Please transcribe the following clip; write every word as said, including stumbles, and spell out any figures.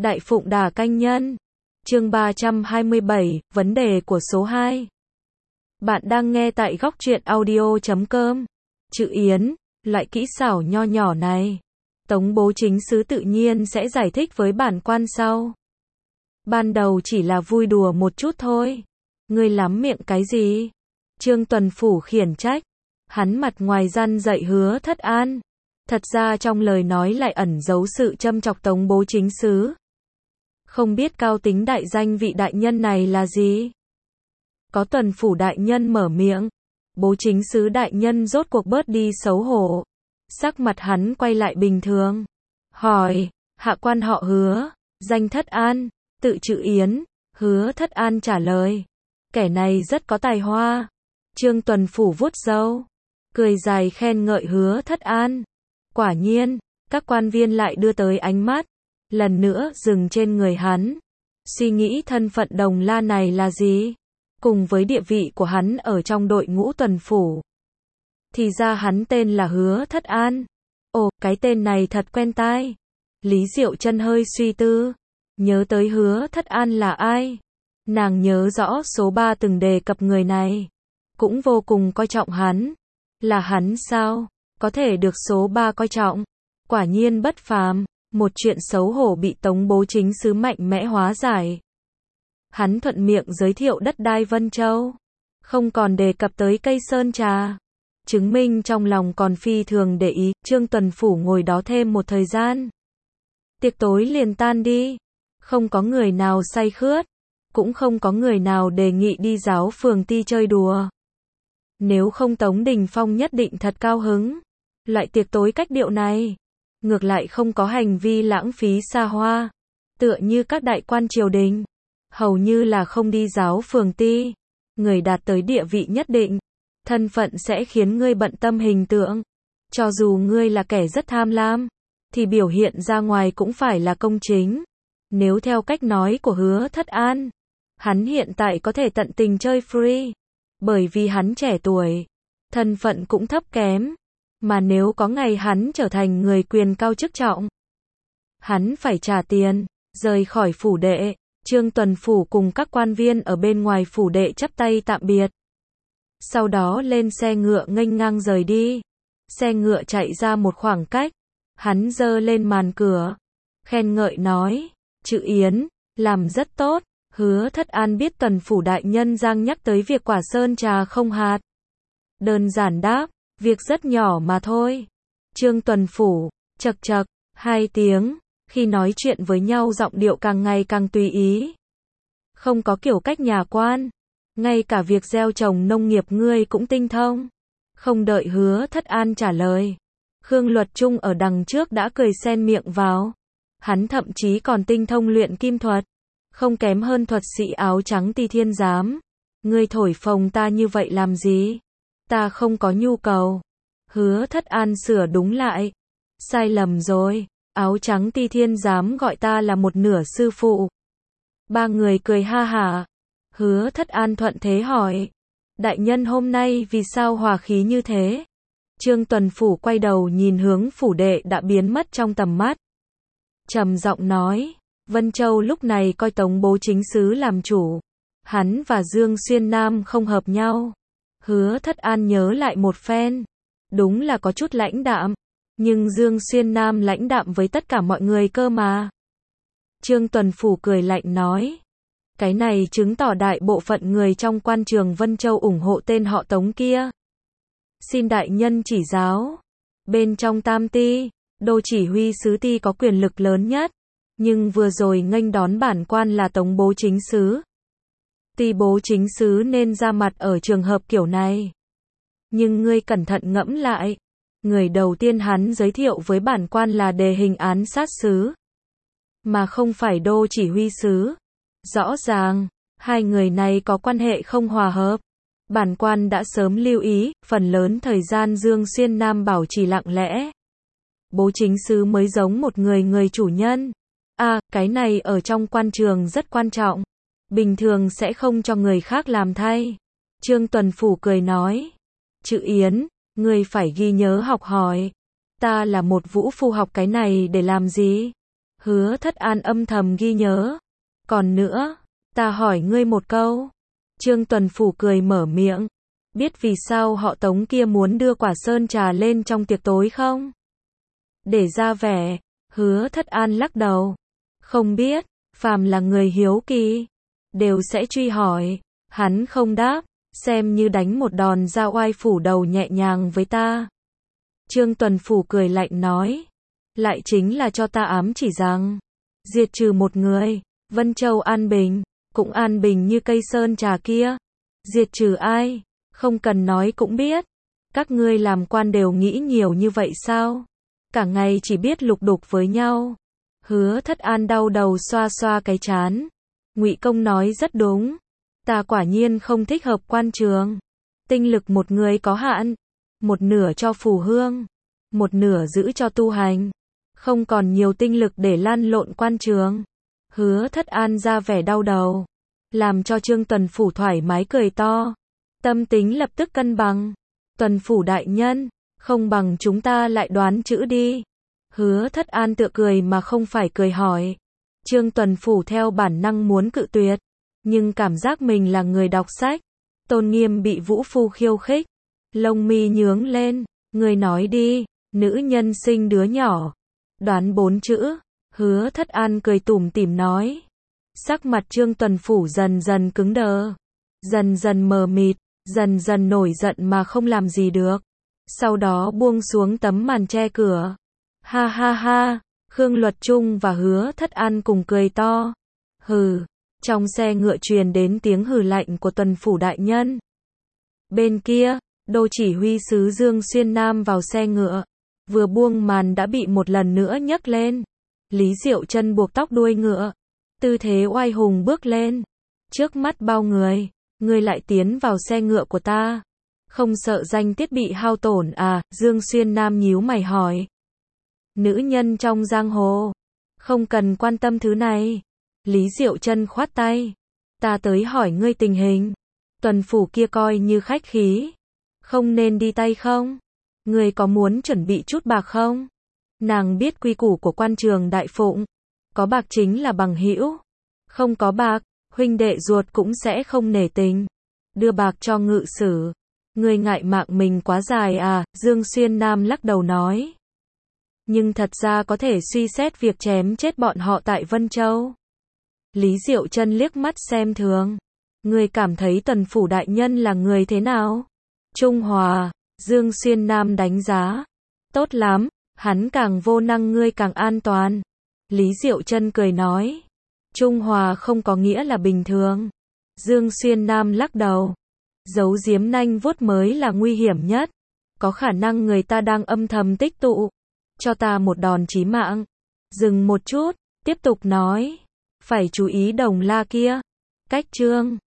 Đại Phụng Đà Canh Nhân. Chương ba trăm hai mươi bảy, vấn đề của số hai. Bạn đang nghe tại góc truyện audio chấm com. Chữ Yến, loại kỹ xảo nho nhỏ này, Tống Bố Chính Sứ tự nhiên sẽ giải thích với bản quan sau. Ban đầu chỉ là vui đùa một chút thôi. Ngươi lắm miệng cái gì? Trương Tuần Phủ khiển trách. Hắn mặt ngoài răn dạy Hứa Thất An, thật ra trong lời nói lại ẩn giấu sự châm chọc Tống Bố Chính Sứ. Không biết cao tính đại danh vị đại nhân này là gì? Có Tuần Phủ đại nhân mở miệng, Bố Chính Sứ đại nhân rốt cuộc bớt đi xấu hổ. Sắc mặt hắn quay lại bình thường. Hỏi, hạ quan họ Hứa, danh Thất An, tự chữ Yến. Hứa Thất An trả lời, kẻ này rất có tài hoa. Trương Tuần Phủ vuốt râu, cười dài khen ngợi Hứa Thất An. Quả nhiên, các quan viên lại đưa tới ánh mắt, lần nữa dừng trên người hắn. Suy nghĩ thân phận Đồng La này là gì? Cùng với địa vị của hắn ở trong đội ngũ Tuần Phủ. Thì ra hắn tên là Hứa Thất An. Ồ, cái tên này thật quen tai. Lý Diệu Chân hơi suy tư, nhớ tới Hứa Thất An là ai. Nàng nhớ rõ số ba từng đề cập người này, cũng vô cùng coi trọng hắn. Là hắn sao? Có thể được số ba coi trọng. Quả nhiên bất phàm. Một chuyện xấu hổ bị Tống Bố Chính Sứ mạnh mẽ hóa giải. Hắn thuận miệng giới thiệu đất đai Vân Châu, không còn đề cập tới cây sơn trà, chứng minh trong lòng còn phi thường để ý. Trương Tuần Phủ ngồi đó thêm một thời gian. Tiệc tối liền tan đi, không có người nào say khướt, cũng không có người nào đề nghị đi giáo phường ti chơi đùa. Nếu không Tống Đình Phong nhất định thật cao hứng. Loại tiệc tối cách điệu này, ngược lại không có hành vi lãng phí xa hoa, tựa như các đại quan triều đình, hầu như là không đi giáo phường ti. Người đạt tới địa vị nhất định, thân phận sẽ khiến ngươi bận tâm hình tượng. Cho dù ngươi là kẻ rất tham lam, thì biểu hiện ra ngoài cũng phải là công chính. Nếu theo cách nói của Hứa Thất An, hắn hiện tại có thể tận tình chơi free, bởi vì hắn trẻ tuổi, thân phận cũng thấp kém. Mà nếu có ngày hắn trở thành người quyền cao chức trọng, hắn phải trả tiền, rời khỏi phủ đệ. Trương Tuần Phủ cùng các quan viên ở bên ngoài phủ đệ chắp tay tạm biệt. Sau đó lên xe ngựa nghênh ngang rời đi. Xe ngựa chạy ra một khoảng cách, hắn giơ lên màn cửa, khen ngợi nói, chữ Yến, làm rất tốt. Hứa Thất An biết Tuần Phủ đại nhân giang nhắc tới việc quả sơn trà không hạt. Đơn giản đáp, việc rất nhỏ mà thôi. Trương Tuần Phủ, chậc chậc, hai tiếng, khi nói chuyện với nhau giọng điệu càng ngày càng tùy ý. Không có kiểu cách nhà quan, ngay cả việc gieo trồng nông nghiệp ngươi cũng tinh thông. Không đợi Hứa Thất An trả lời, Khương Luật Trung ở đằng trước đã cười xen miệng vào. Hắn thậm chí còn tinh thông luyện kim thuật, không kém hơn thuật sĩ áo trắng Ti Thiên Giám. Ngươi thổi phồng ta như vậy làm gì? Ta không có nhu cầu. Hứa Thất An sửa đúng lại. Sai lầm rồi, áo trắng Ti Thiên Giám gọi ta là một nửa sư phụ. Ba người cười ha hả. Hứa Thất An thuận thế hỏi, đại nhân hôm nay vì sao hòa khí như thế? Trương Tuần Phủ quay đầu nhìn hướng phủ đệ đã biến mất trong tầm mắt, trầm giọng nói, Vân Châu lúc này coi Tống Bố Chính Sứ làm chủ. Hắn và Dương Xuyên Nam không hợp nhau. Hứa Thất An nhớ lại một phen, đúng là có chút lãnh đạm, nhưng Dương Xuyên Nam lãnh đạm với tất cả mọi người cơ mà. Trương Tuần Phủ cười lạnh nói, cái này chứng tỏ đại bộ phận người trong quan trường Vân Châu ủng hộ tên họ Tống kia. Xin đại nhân chỉ giáo. Bên trong Tam Ti, Đô Chỉ Huy Sứ Ti có quyền lực lớn nhất, nhưng vừa rồi nghênh đón bản quan là Tống Bố Chính Sứ. Ti Bố Chính Sứ nên ra mặt ở trường hợp kiểu này. Nhưng ngươi cẩn thận ngẫm lại, người đầu tiên hắn giới thiệu với bản quan là Đề Hình Án Sát Sứ, mà không phải Đô Chỉ Huy Sứ. Rõ ràng, hai người này có quan hệ không hòa hợp. Bản quan đã sớm lưu ý, phần lớn thời gian Dương Xuyên Nam bảo trì lặng lẽ. Bố Chính Sứ mới giống một người người chủ nhân. À, cái này ở trong quan trường rất quan trọng. Bình thường sẽ không cho người khác làm thay. Trương Tuần Phủ cười nói, chữ Yến, ngươi phải ghi nhớ học hỏi. Ta là một vũ phu, học cái này để làm gì? Hứa Thất An âm thầm ghi nhớ. Còn nữa, ta hỏi ngươi một câu. Trương Tuần Phủ cười mở miệng. Biết vì sao họ Tống kia muốn đưa quả sơn trà lên trong tiệc tối không? Để ra vẻ, Hứa Thất An lắc đầu. Không biết, phàm là người hiếu kỳ, đều sẽ truy hỏi. Hắn không đáp, xem như đánh một đòn ra oai phủ đầu nhẹ nhàng với ta. Trương Tuần Phủ cười lạnh nói. Lại chính là cho ta ám chỉ rằng, diệt trừ một người, Vân Châu an bình, cũng an bình như cây sơn trà kia. Diệt trừ ai? Không cần nói cũng biết. Các ngươi làm quan đều nghĩ nhiều như vậy sao? Cả ngày chỉ biết lục đục với nhau. Hứa Thất An đau đầu xoa xoa cái trán. Ngụy Công nói rất đúng. Ta quả nhiên không thích hợp quan trường. Tinh lực một người có hạn. Một nửa cho phù hương. Một nửa giữ cho tu hành. Không còn nhiều tinh lực để lăn lộn quan trường. Hứa Thất An ra vẻ đau đầu. Làm cho Trương Tuần Phủ thoải mái cười to. Tâm tính lập tức cân bằng. Tuần Phủ đại nhân, không bằng chúng ta lại đoán chữ đi. Hứa Thất An tựa cười mà không phải cười hỏi. Trương Tuần Phủ theo bản năng muốn cự tuyệt. Nhưng cảm giác mình là người đọc sách. Tôn nghiêm bị vũ phu khiêu khích. Lông mi nhướng lên. Người nói đi, nữ nhân sinh đứa nhỏ. Đoán bốn chữ. Hứa Thất An cười tủm tỉm nói. Sắc mặt Trương Tuần Phủ dần dần cứng đờ. Dần dần mờ mịt. Dần dần nổi giận mà không làm gì được. Sau đó buông xuống tấm màn che cửa. Ha ha ha, Khương Luật Trung và Hứa Thất An cùng cười to. Hừ, trong xe ngựa truyền đến tiếng hừ lạnh của Tuần Phủ đại nhân. Bên kia, Đô chỉ huy sứ Dương Xuyên Nam vào xe ngựa. Vừa buông màn đã bị một lần nữa nhấc lên. Lý Diệu Chân buộc tóc đuôi ngựa. Tư thế oai hùng bước lên. Trước mắt bao người, ngươi lại tiến vào xe ngựa của ta. Không sợ danh tiết bị hao tổn à? Dương Xuyên Nam nhíu mày hỏi. Nữ nhân trong giang hồ, không cần quan tâm thứ này. Lý Diệu Chân khoát tay. Ta tới hỏi ngươi tình hình. Tuần Phủ kia coi như khách khí. Không nên đi tay không? Ngươi có muốn chuẩn bị chút bạc không? Nàng biết quy củ của quan trường đại phụng. Có bạc chính là bằng hữu. Không có bạc, huynh đệ ruột cũng sẽ không nể tình. Đưa bạc cho ngự sử. Ngươi ngại mạng mình quá dài à? Dương Xuyên Nam lắc đầu nói. Nhưng thật ra có thể suy xét việc chém chết bọn họ tại Vân Châu. Lý Diệu Chân liếc mắt xem thường. Ngươi cảm thấy Tuần Phủ đại nhân là người thế nào? Trung hòa. Dương Xuyên Nam đánh giá. Tốt lắm, hắn càng vô năng ngươi càng an toàn. Lý Diệu Chân cười nói. Trung hòa không có nghĩa là bình thường. Dương Xuyên Nam lắc đầu. Giấu giếm nanh vuốt mới là nguy hiểm nhất. Có khả năng người ta đang âm thầm tích tụ. Cho ta một đòn chí mạng. Dừng một chút, tiếp tục nói. Phải chú ý Đồng La kia. Cách Trương